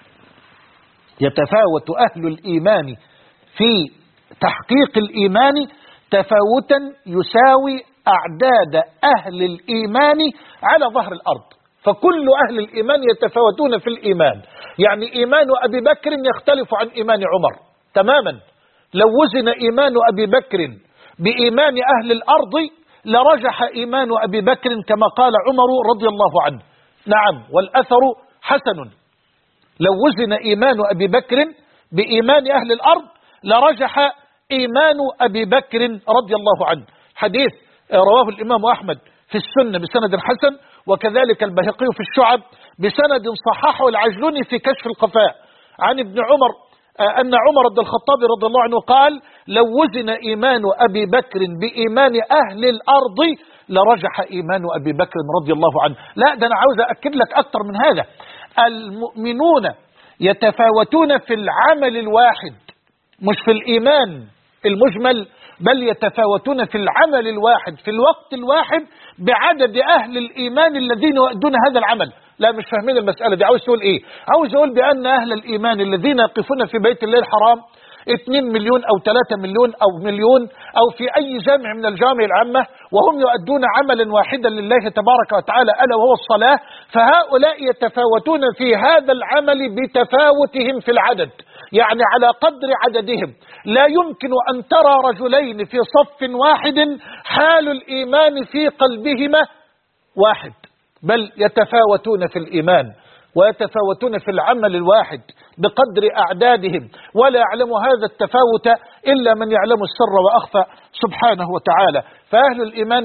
يتفاوت أهل الإيمان في تحقيق الإيمان تفاوتا يساوي أعداد أهل الإيمان على ظهر الأرض. فكل أهل الإيمان يتفاوتون في الإيمان. يعني إيمان أبي بكر يختلف عن إيمان عمر تماما. لو وزن إيمان أبي بكر بإيمان أهل الأرض لرجح إيمان أبي بكر كما قال عمر رضي الله عنه. نعم، والأثر حسن. لو وزن إيمان أبي بكر بإيمان أهل الأرض لرجح إيمان أبي بكر رضي الله عنه. حديث رواه الإمام أحمد في السنة بسند حسن، وكذلك البيهقي في الشعب بسند صححه العجلوني في كشف الخفاء عن ابن عمر أن عمر بن الخطاب رضي الله عنه قال: لو وزن إيمان أبي بكر بإيمان أهل الأرض لرجح إيمان أبي بكر رضي الله عنه. لا، ده أنا عاوز أأكد لك أكتر من هذا. المؤمنون يتفاوتون في العمل الواحد، مش في الإيمان المجمل، بل يتفاوتون في العمل الواحد في الوقت الواحد بعدد أهل الإيمان الذين يؤدون هذا العمل. لا، مش فاهمين المسألة دي. عاوز تقول إيه؟ عاوز أقول بأن أهل الإيمان الذين يقفون في بيت الله الحرام 2 مليون أو 3 مليون أو مليون أو في أي جامع من الجامع العامة، وهم يؤدون عملا واحدا لله تبارك وتعالى ألا وهو الصلاة، فهؤلاء يتفاوتون في هذا العمل بتفاوتهم في العدد، يعني على قدر عددهم. لا يمكن أن ترى رجلين في صف واحد حال الإيمان في قلبهما واحد، بل يتفاوتون في الإيمان ويتفاوتون في العمل الواحد بقدر أعدادهم، ولا يعلم هذا التفاوت إلا من يعلم السر وأخفى سبحانه وتعالى. فأهل الإيمان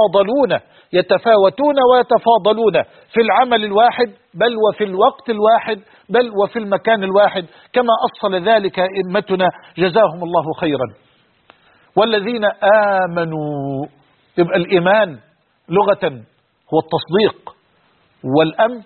يتفاوتون ويتفاضلون في العمل الواحد، بل وفي الوقت الواحد، بل وفي المكان الواحد، كما أصل ذلك أئمتنا جزاهم الله خيرا. والذين آمنوا، يبقى الإيمان لغة هو التصديق والأمن،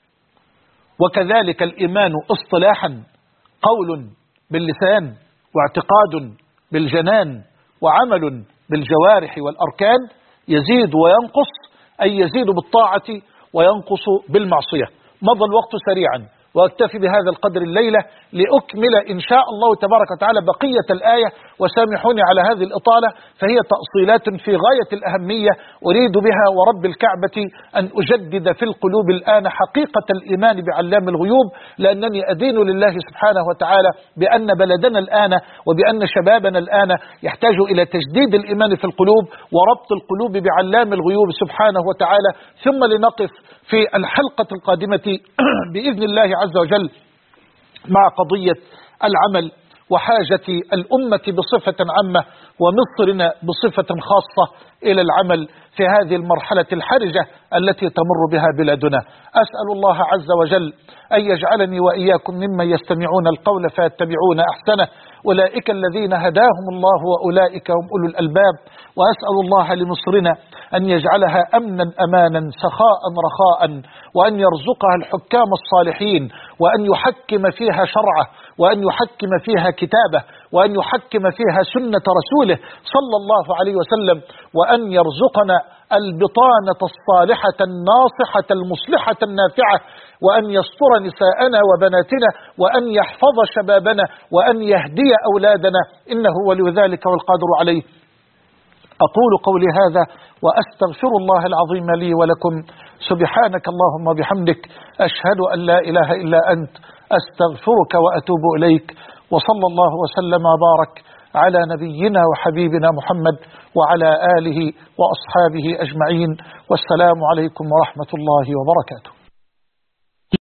وكذلك الإيمان اصطلاحا قول باللسان واعتقاد بالجنان وعمل بالجوارح والأركان. يزيد وينقص، أي يزيد بالطاعة وينقص بالمعصية. مضى الوقت سريعا، وأكتفي بهذا القدر الليلة لأكمل إن شاء الله تبارك وتعالى بقية الآية، وسامحوني على هذه الإطالة، فهي تأصيلات في غاية الأهمية أريد بها ورب الكعبة أن أجدد في القلوب الآن حقيقة الإيمان بعلام الغيوب، لأنني أدين لله سبحانه وتعالى بأن بلدنا الآن وبأن شبابنا الآن يحتاج إلى تجديد الإيمان في القلوب وربط القلوب بعلام الغيوب سبحانه وتعالى. ثم لنقف في الحلقة القادمة بإذن الله عز وجل مع قضية العمل وحاجة الأمة بصفة عامة ومصرنا بصفة خاصة إلى العمل في هذه المرحلة الحرجة التي تمر بها بلادنا. أسأل الله عز وجل أن يجعلني وإياكم ممن يستمعون القول فيتبعون أحسنه، أولئك الذين هداهم الله وأولئك هم أولو الألباب. وأسأل الله لمصرنا أن يجعلها أمنا أمانا سخاء رخاء، وأن يرزقها الحكام الصالحين، وأن يحكم فيها شرعه، وأن يحكم فيها كتابه، وأن يحكم فيها سنة رسوله صلى الله عليه وسلم، وأن يرزقنا البطانة الصالحة الناصحة المصلحة النافعة، وأن يستر نساءنا وبناتنا، وأن يحفظ شبابنا، وأن يهدي أولادنا، إنه ولي ذلك والقادر عليه. أقول قولي هذا وأستغفر الله العظيم لي ولكم. سبحانك اللهم وبحمدك، أشهد أن لا إله إلا أنت، أستغفرك وأتوب إليك. وصلى الله وسلم وبارك على نبينا وحبيبنا محمد وعلى آله وأصحابه أجمعين، والسلام عليكم ورحمة الله وبركاته.